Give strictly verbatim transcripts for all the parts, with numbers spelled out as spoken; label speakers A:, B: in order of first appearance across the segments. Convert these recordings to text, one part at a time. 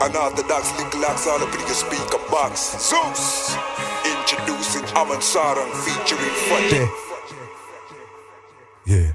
A: Unorthodox link locks all up in your speaker box. Zeus introducing Aman Sarang featuring Funny. Yeah.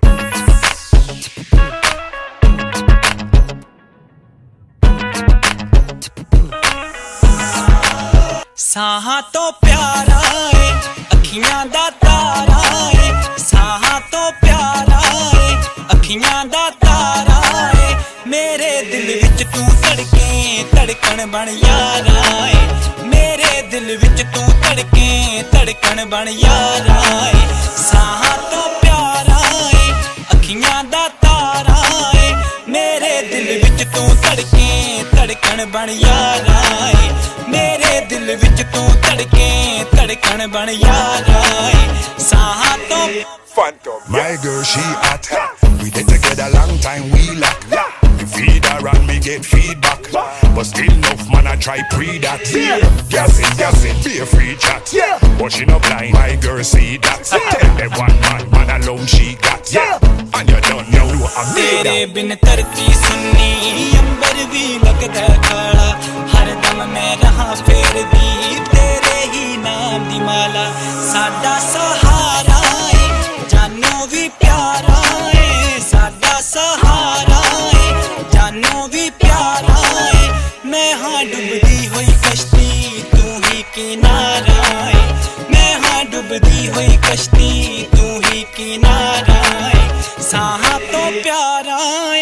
B: साहां तो प्यारा है अखियां दा तारा है, साहां तो प्यारा है अखियां दा तारा है, मेरे दिल विच तू धड़के धड़कन बन यारा है, मेरे दिल विच तू धड़के धड़कन बन यारा है, साहां तो प्यारा है अखियां दा तारा है, मेरे दिल विच तू धड़के धड़कन बन यारा है, मेरे दिल विच तू धड़के धड़कन बन यारा है, साहां तो
A: Phantom. My girl, she hot. We did together long time, we lock. We feed her and we get feedback. But still enough man I try pre that. Gas it, gas it, be a free chat. But she no blind, my girl see that. Tell them one man, man alone she got. And you don't know what I mean.
B: तेरे बिन धरती सुन्नी अंबर भी लगदा काला, हर दम मैं रहा फेरदी तेरे ही नाम दी माला, साडा सहारा है जानो भी प्यारा है, साडा सहारा है जानो भी प्यारा है, मैं हाँ डुबदी हुई कश्ती तू ही किनारा है, मैं हाँ डुबदी हुई कश्ती तू ही किनारा है, साहा तो प्यारा है।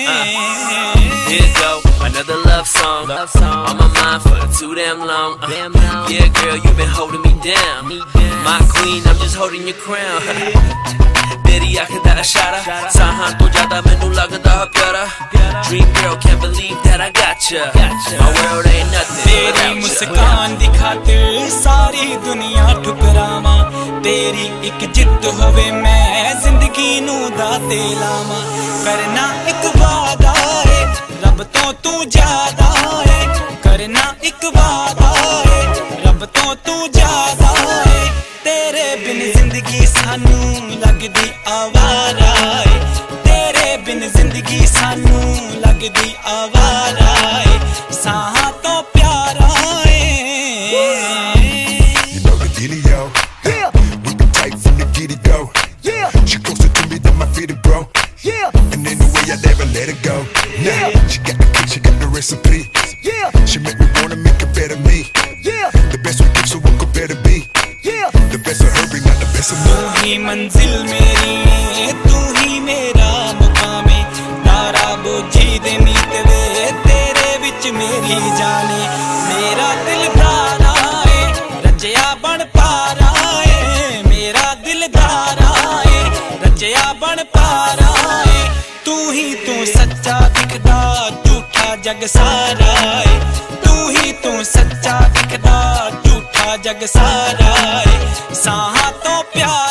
C: Here go, another love song. Love song. On my mind for too damn long. Uh, damn long. Yeah, girl, you been holding me down. me down. My queen, I'm just holding your crown. तेरी आँख दा इशारा, साहां तो ज़्यादा मैनू लगदा प्यारा. Dream girl, can't believe that I got ya. My world ain't nothing without ya.
B: तेरी मुस्कान दी खातिर सारी दुनिया ठुकरावां, तेरी एक जिद होवे मैं जिंदगी नू दाते लावां, करना एक वादा है रब तो तू ज्यादा है, करना एक वादा है रब तो तू ज्यादा है, तेरे बिन जिंदगी सानू लगदी आवारा है, तेरे बिन जिंदगी सानू लगदी आवारा है, साहां तो प्यारा है।
A: You know the dealio. Yeah. We been tight from the get it go. Yeah. She closer to me than my feet it bro. Yeah. And in the way I never let it go. Nah. Yeah. She got the key, she got the recipe. Yeah. She make me wanna make a better me. Yeah. The best we give, so what could better be? Yeah. The best of her, bring out the best of me.
B: तू ही मंजिल मेरी है, तू ही मेरा मुकाम है, तारा बोझी दे मीत वे तेरे विच मेरी जाने, मेरा दिल धारा है रजया बन पारा है, मेरा दिल धारा है रजया बन पारा है, तू ही तू सच्चा दिखदा झूठा जग सारा है, तू ही तू सच्चा दिखदा झूठा जग सारा है, साहां तो प्यार